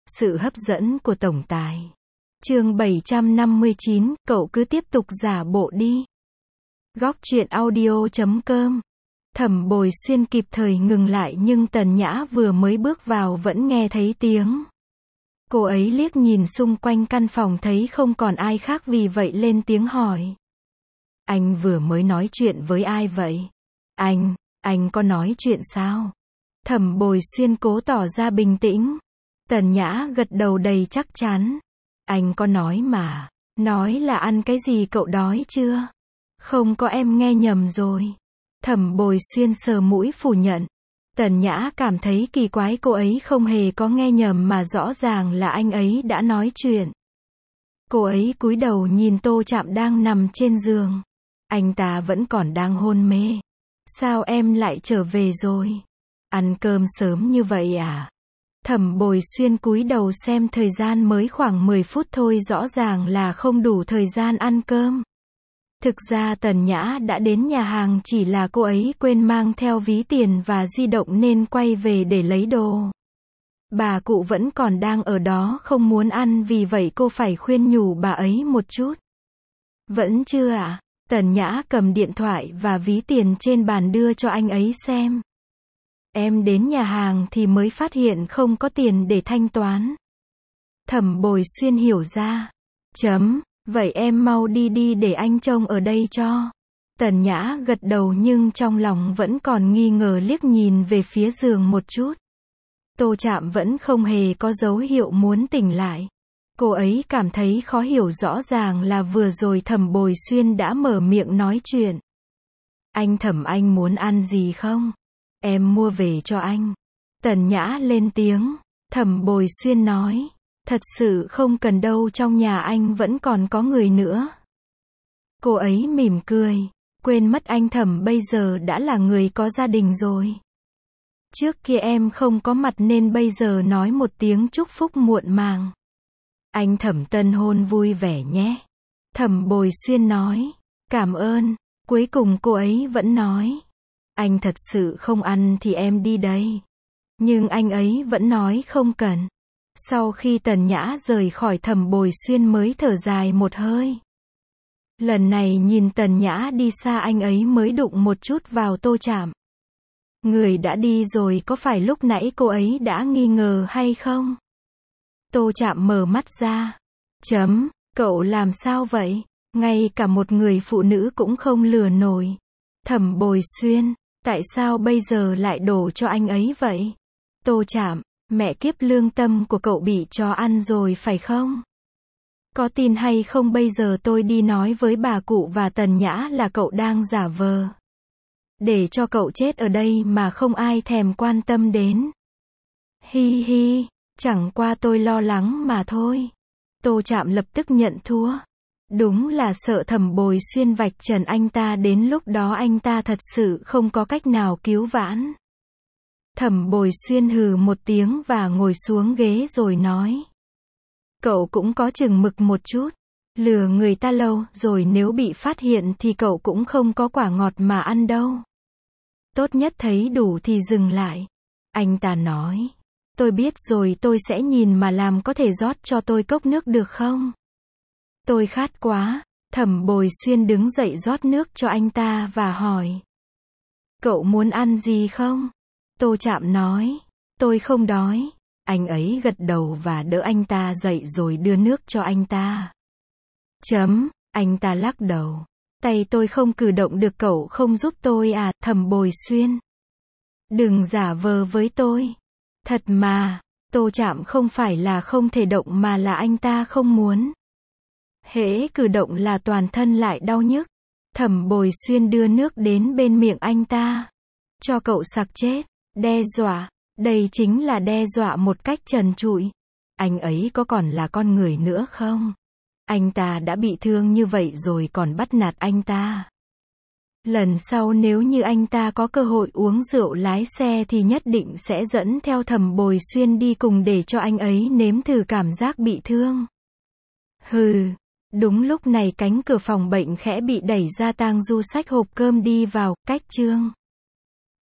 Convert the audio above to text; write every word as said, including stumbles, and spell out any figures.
Sự hấp dẫn của tổng tài. Chương bảy trăm năm mươi chín, cậu cứ tiếp tục giả bộ đi. Góc truyện audio chấm com. Thẩm Bồi Xuyên kịp thời ngừng lại nhưng Tần Nhã vừa mới bước vào vẫn nghe thấy tiếng. Cô ấy liếc nhìn xung quanh căn phòng thấy không còn ai khác vì vậy lên tiếng hỏi. Anh vừa mới nói chuyện với ai vậy? Anh, anh có nói chuyện sao? Thẩm Bồi Xuyên cố tỏ ra bình tĩnh. Tần Nhã gật đầu đầy chắc chắn. Anh có nói mà. Nói là ăn cái gì cậu đói chưa? Không có, em nghe nhầm rồi. Thẩm Bồi Xuyên sờ mũi phủ nhận. Tần Nhã cảm thấy kỳ quái, cô ấy không hề có nghe nhầm mà rõ ràng là anh ấy đã nói chuyện. Cô ấy cúi đầu nhìn Tô Trạm đang nằm trên giường. Anh ta vẫn còn đang hôn mê. Sao em lại trở về rồi? Ăn cơm sớm như vậy à? Thẩm Bồi Xuyên cúi đầu xem thời gian mới khoảng mười phút thôi, rõ ràng là không đủ thời gian ăn cơm. Thực ra Tần Nhã đã đến nhà hàng, chỉ là cô ấy quên mang theo ví tiền và di động nên quay về để lấy đồ. Bà cụ vẫn còn đang ở đó không muốn ăn, vì vậy cô phải khuyên nhủ bà ấy một chút. Vẫn chưa ạ? À? Tần Nhã cầm điện thoại và ví tiền trên bàn đưa cho anh ấy xem. Em đến nhà hàng thì mới phát hiện không có tiền để thanh toán. Thẩm Bồi Xuyên hiểu ra. Chấm, vậy em mau đi đi để anh trông ở đây cho. Tần Nhã gật đầu nhưng trong lòng vẫn còn nghi ngờ, liếc nhìn về phía giường một chút. Tô Trạm vẫn không hề có dấu hiệu muốn tỉnh lại. Cô ấy cảm thấy khó hiểu, rõ ràng là vừa rồi Thẩm Bồi Xuyên đã mở miệng nói chuyện. Anh Thẩm, anh muốn ăn gì không? Em mua về cho anh. Tần Nhã lên tiếng. Thẩm Bồi Xuyên nói. Thật sự không cần đâu, trong nhà anh vẫn còn có người nữa. Cô ấy mỉm cười. Quên mất anh Thẩm bây giờ đã là người có gia đình rồi. Trước kia em không có mặt nên bây giờ nói một tiếng chúc phúc muộn màng. Anh Thẩm tân hôn vui vẻ nhé. Thẩm Bồi Xuyên nói. Cảm ơn. Cuối cùng cô ấy vẫn nói. Anh thật sự không ăn thì em đi đây. Nhưng anh ấy vẫn nói không cần. Sau khi Tần Nhã rời khỏi, Thẩm Bồi Xuyên mới thở dài một hơi. Lần này nhìn Tần Nhã đi xa, anh ấy mới đụng một chút vào Tô Trạm. Người đã đi rồi, có phải lúc nãy cô ấy đã nghi ngờ hay không? Tô Trạm mở mắt ra. Chấm, cậu làm sao vậy? Ngay cả một người phụ nữ cũng không lừa nổi. Thẩm Bồi Xuyên, tại sao bây giờ lại đổ cho anh ấy vậy? Tô Trạm, mẹ kiếp, lương tâm của cậu bị chó ăn rồi phải không? Có tin hay không bây giờ tôi đi nói với bà cụ và Tần Nhã là cậu đang giả vờ. Để cho cậu chết ở đây mà không ai thèm quan tâm đến. Hi hi, chẳng qua tôi lo lắng mà thôi. Tô Trạm lập tức nhận thua. Đúng là sợ Thẩm Bồi Xuyên vạch trần anh ta, đến lúc đó anh ta thật sự không có cách nào cứu vãn. Thẩm Bồi Xuyên hừ một tiếng và ngồi xuống ghế rồi nói. Cậu cũng có chừng mực một chút. Lừa người ta lâu rồi nếu bị phát hiện thì cậu cũng không có quả ngọt mà ăn đâu. Tốt nhất thấy đủ thì dừng lại. Anh ta nói. Tôi biết rồi, tôi sẽ nhìn mà làm, có thể rót cho tôi cốc nước được không? Tôi khát quá. Thẩm Bồi Xuyên đứng dậy rót nước cho anh ta và hỏi. Cậu muốn ăn gì không? Tô Trạm nói. Tôi không đói. Anh ấy gật đầu và đỡ anh ta dậy rồi đưa nước cho anh ta. Chấm, anh ta lắc đầu. Tay tôi không cử động được, cậu không giúp tôi à? Thẩm Bồi Xuyên. Đừng giả vờ với tôi. Thật mà. Tô Trạm không phải là không thể động mà là anh ta không muốn. Hễ cử động là toàn thân lại đau nhức. Thẩm Bồi Xuyên đưa nước đến bên miệng anh ta. Cho cậu sặc chết. Đe dọa. Đây chính là đe dọa một cách trần trụi. Anh ấy có còn là con người nữa không? Anh ta đã bị thương như vậy rồi còn bắt nạt anh ta. Lần sau nếu như anh ta có cơ hội uống rượu lái xe thì nhất định sẽ dẫn theo Thẩm Bồi Xuyên đi cùng để cho anh ấy nếm thử cảm giác bị thương. Hừ. Đúng lúc này cánh cửa phòng bệnh khẽ bị đẩy ra, Tang Du xách hộp cơm đi vào. Cách chương